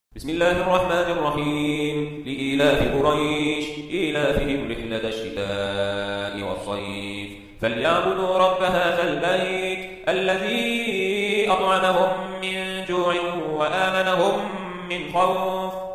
بسم الله الرحمن الرحيم لإيلاف قريش إيلافهم رحلة الشتاء والصيف فليعبدوا رب هذا البيت الذي أطعمهم من جوع وآمنهم من خوف